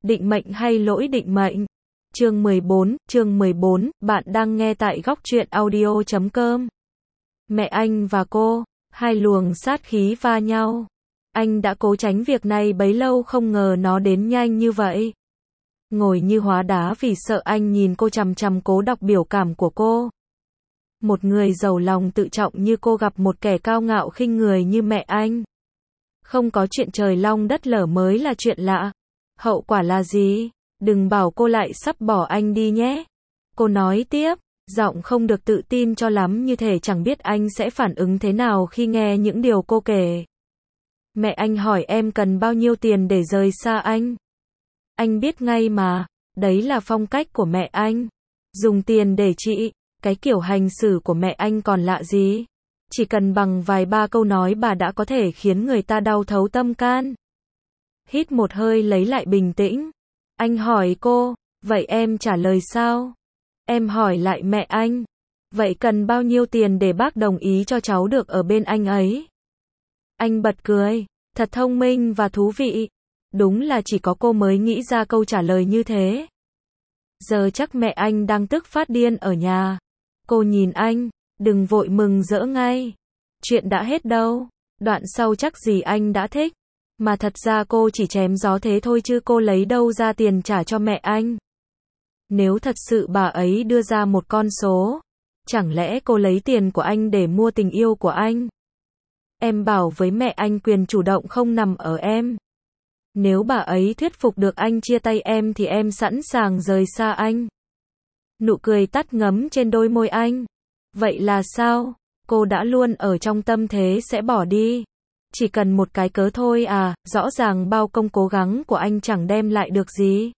Định mệnh hay lỗi định mệnh? Chương 14, bạn đang nghe tại góc truyện audio.com. Mẹ anh và cô, hai luồng sát khí va nhau. Anh đã cố tránh việc này bấy lâu không ngờ nó đến nhanh như vậy. Ngồi như hóa đá vì sợ anh nhìn cô chằm chằm cố đọc biểu cảm của cô. Một người giàu lòng tự trọng như cô gặp một kẻ cao ngạo khinh người như mẹ anh. Không có chuyện trời long đất lở mới là chuyện lạ. Hậu quả là gì? Đừng bảo cô lại sắp bỏ anh đi nhé. Cô nói tiếp, giọng không được tự tin cho lắm như thể chẳng biết anh sẽ phản ứng thế nào khi nghe những điều cô kể. Mẹ anh hỏi em cần bao nhiêu tiền để rời xa anh. Anh biết ngay mà, đấy là phong cách của mẹ anh. Dùng tiền để trị, cái kiểu hành xử của mẹ anh còn lạ gì. Chỉ cần bằng vài ba câu nói bà đã có thể khiến người ta đau thấu tâm can. Hít một hơi lấy lại bình tĩnh. Anh hỏi cô, vậy em trả lời sao? Em hỏi lại mẹ anh, vậy cần bao nhiêu tiền để bác đồng ý cho cháu được ở bên anh ấy? Anh bật cười, thật thông minh và thú vị. Đúng là chỉ có cô mới nghĩ ra câu trả lời như thế. Giờ chắc mẹ anh đang tức phát điên ở nhà. Cô nhìn anh, đừng vội mừng rỡ ngay. Chuyện đã hết đâu. Đoạn sau chắc gì anh đã thích. Mà thật ra cô chỉ chém gió thế thôi chứ cô lấy đâu ra tiền trả cho mẹ anh. Nếu thật sự bà ấy đưa ra một con số, chẳng lẽ cô lấy tiền của anh để mua tình yêu của anh? Em bảo với mẹ anh quyền chủ động không nằm ở em. Nếu bà ấy thuyết phục được anh chia tay em thì em sẵn sàng rời xa anh. Nụ cười tắt ngấm trên đôi môi anh. Vậy là sao? Cô đã luôn ở trong tâm thế sẽ bỏ đi. Chỉ cần một cái cớ thôi à, rõ ràng bao công cố gắng của anh chẳng đem lại được gì.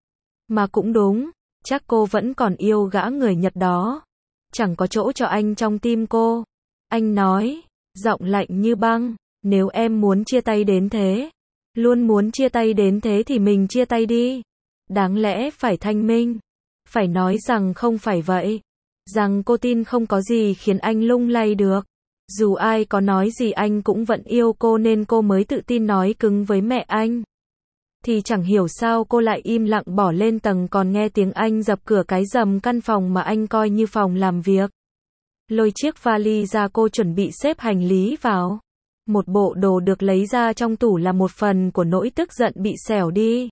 Mà cũng đúng, chắc cô vẫn còn yêu gã người Nhật đó. Chẳng có chỗ cho anh trong tim cô. Anh nói, giọng lạnh như băng, nếu em muốn chia tay đến thế, luôn muốn chia tay đến thế thì mình chia tay đi. Đáng lẽ phải thanh minh, phải nói rằng không phải vậy. Rằng cô tin không có gì khiến anh lung lay được. Dù ai có nói gì anh cũng vẫn yêu cô nên cô mới tự tin nói cứng với mẹ anh. Thì chẳng hiểu sao cô lại im lặng bỏ lên tầng còn nghe tiếng anh dập cửa cái rầm căn phòng mà anh coi như phòng làm việc. Lôi chiếc vali ra cô chuẩn bị xếp hành lý vào. Một bộ đồ được lấy ra trong tủ là một phần của nỗi tức giận bị xẻo đi.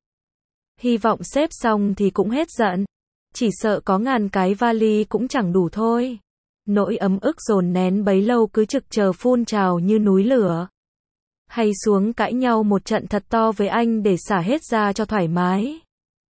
Hy vọng xếp xong thì cũng hết giận. Chỉ sợ có ngàn cái vali cũng chẳng đủ thôi. Nỗi ấm ức dồn nén bấy lâu cứ trực chờ phun trào như núi lửa. Hay xuống cãi nhau một trận thật to với anh để xả hết ra cho thoải mái.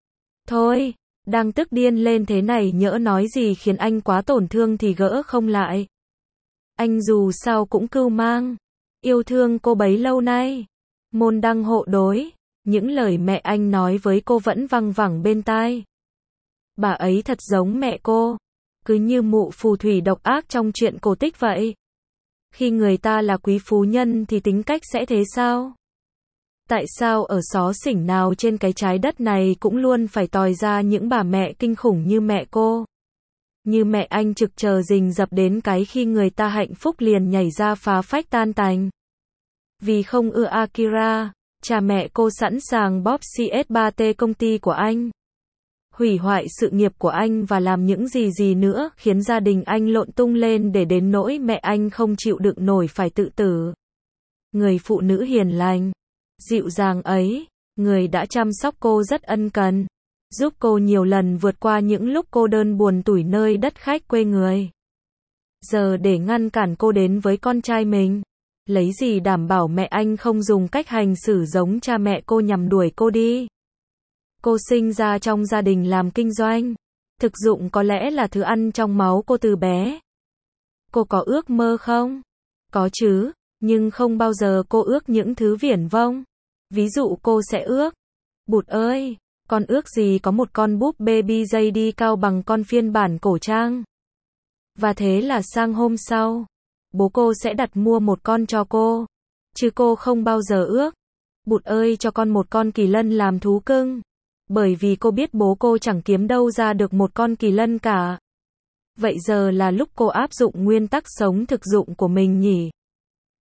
Thôi, đang tức điên lên thế này nhỡ nói gì khiến anh quá tổn thương thì gỡ không lại. Anh dù sao cũng cưu mang. Yêu thương cô bấy lâu nay. Môn đăng hộ đối. Những lời mẹ anh nói với cô vẫn văng vẳng bên tai. Bà ấy thật giống mẹ cô. Cứ như mụ phù thủy độc ác trong chuyện cổ tích vậy. Khi người ta là quý phú nhân thì tính cách sẽ thế sao? Tại sao ở xó xỉnh nào trên cái trái đất này cũng luôn phải tòi ra những bà mẹ kinh khủng như mẹ cô? Như mẹ anh trực chờ rình rập đến cái khi người ta hạnh phúc liền nhảy ra phá phách tan tành. Vì không ưa Akira, cha mẹ cô sẵn sàng bóp CS3T công ty của anh. Hủy hoại sự nghiệp của anh và làm những gì nữa khiến gia đình anh lộn tung lên để đến nỗi mẹ anh không chịu đựng nổi phải tự tử. Người phụ nữ hiền lành, dịu dàng ấy, người đã chăm sóc cô rất ân cần, giúp cô nhiều lần vượt qua những lúc cô đơn buồn tủi nơi đất khách quê người. Giờ để ngăn cản cô đến với con trai mình, lấy gì đảm bảo mẹ anh không dùng cách hành xử giống cha mẹ cô nhằm đuổi cô đi. Cô sinh ra trong gia đình làm kinh doanh. Thực dụng có lẽ là thứ ăn trong máu cô từ bé. Cô có ước mơ không? Có chứ, nhưng không bao giờ cô ước những thứ viển vông. Ví dụ cô sẽ ước. Bụt ơi, con ước gì có một con búp baby dây đi cao bằng con phiên bản cổ trang. Và thế là sang hôm sau, bố cô sẽ đặt mua một con cho cô. Chứ cô không bao giờ ước. Bụt ơi cho con một con kỳ lân làm thú cưng. Bởi vì cô biết bố cô chẳng kiếm đâu ra được một con kỳ lân cả. Vậy giờ là lúc cô áp dụng nguyên tắc sống thực dụng của mình nhỉ?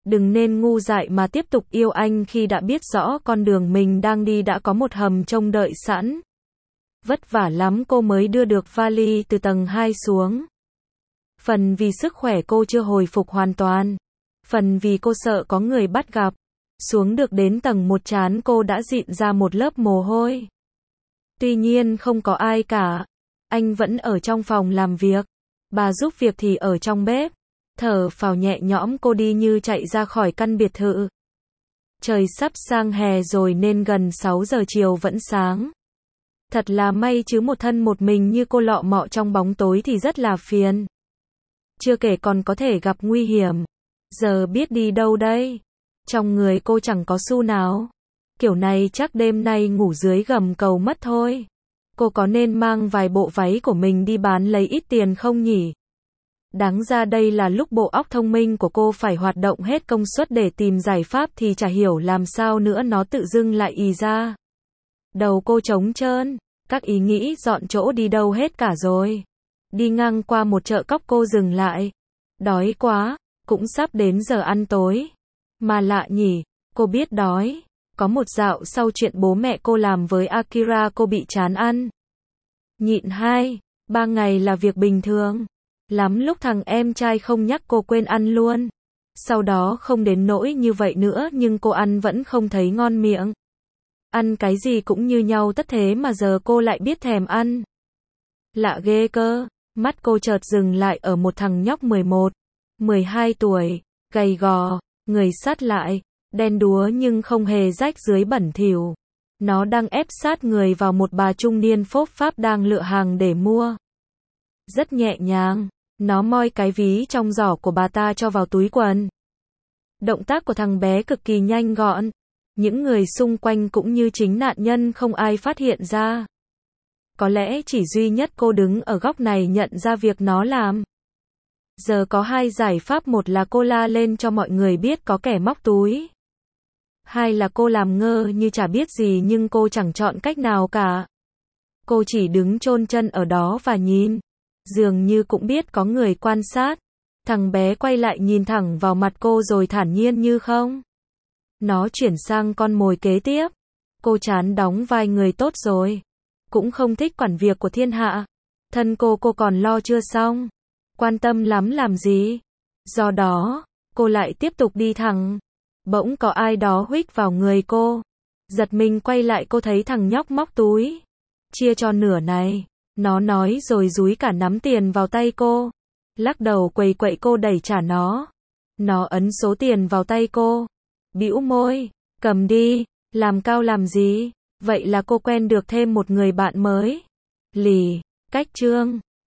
Đừng nên ngu dại mà tiếp tục yêu anh khi đã biết rõ con đường mình đang đi đã có một hầm trông đợi sẵn. Vất vả lắm cô mới đưa được vali từ tầng 2 xuống. Phần vì sức khỏe cô chưa hồi phục hoàn toàn. Phần vì cô sợ có người bắt gặp. Xuống được đến tầng 1 trán cô đã dịn ra một lớp mồ hôi. Tuy nhiên không có ai cả. Anh vẫn ở trong phòng làm việc. Bà giúp việc thì ở trong bếp. Thở phào nhẹ nhõm cô đi như chạy ra khỏi căn biệt thự. Trời sắp sang hè rồi nên gần 6 giờ chiều vẫn sáng. Thật là may chứ một thân một mình như cô lọ mọ trong bóng tối thì rất là phiền. Chưa kể còn có thể gặp nguy hiểm. Giờ biết đi đâu đây? Trong người cô chẳng có xu nào. Kiểu này chắc đêm nay ngủ dưới gầm cầu mất thôi. Cô có nên mang vài bộ váy của mình đi bán lấy ít tiền không nhỉ? Đáng ra đây là lúc bộ óc thông minh của cô phải hoạt động hết công suất để tìm giải pháp thì chả hiểu làm sao nữa nó tự dưng lại ì ra. Đầu cô trống trơn, các ý nghĩ dọn chỗ đi đâu hết cả rồi. Đi ngang qua một chợ cóc cô dừng lại. Đói quá, cũng sắp đến giờ ăn tối. Mà lạ nhỉ, cô biết đói. Có một dạo sau chuyện bố mẹ cô làm với Akira cô bị chán ăn. Nhịn 2-3 ngày là việc bình thường. Lắm lúc thằng em trai không nhắc cô quên ăn luôn. Sau đó không đến nỗi như vậy nữa nhưng cô ăn vẫn không thấy ngon miệng. Ăn cái gì cũng như nhau tất thế mà giờ cô lại biết thèm ăn. Lạ ghê cơ, mắt cô chợt dừng lại ở một thằng nhóc 11-12 tuổi, gầy gò, người sát lại, đen đúa nhưng không hề rách dưới bẩn thỉu. Nó đang ép sát người vào một bà trung niên phốp pháp đang lựa hàng để mua. Rất nhẹ nhàng, nó moi cái ví trong giỏ của bà ta cho vào túi quần. Động tác của thằng bé cực kỳ nhanh gọn. Những người xung quanh cũng như chính nạn nhân không ai phát hiện ra. Có lẽ chỉ duy nhất cô đứng ở góc này nhận ra việc nó làm. Giờ có hai giải pháp, một là cô la lên cho mọi người biết có kẻ móc túi. Hai là cô làm ngơ như chả biết gì nhưng cô chẳng chọn cách nào cả. Cô chỉ đứng chôn chân ở đó và nhìn. Dường như cũng biết có người quan sát. Thằng bé quay lại nhìn thẳng vào mặt cô rồi thản nhiên như không. Nó chuyển sang con mồi kế tiếp. Cô chán đóng vai người tốt rồi. Cũng không thích quản việc của thiên hạ. Thân cô còn lo chưa xong. Quan tâm lắm làm gì. Do đó, cô lại tiếp tục đi thẳng. Bỗng có ai đó huých vào người cô. Giật mình quay lại cô thấy thằng nhóc móc túi. Chia cho nửa này. Nó nói rồi dúi cả nắm tiền vào tay cô. Lắc đầu quầy quậy cô đẩy trả nó. Nó ấn số tiền vào tay cô. Bĩu môi. Cầm đi. Làm cao làm gì. Vậy là cô quen được thêm một người bạn mới. Lì. Cách chương.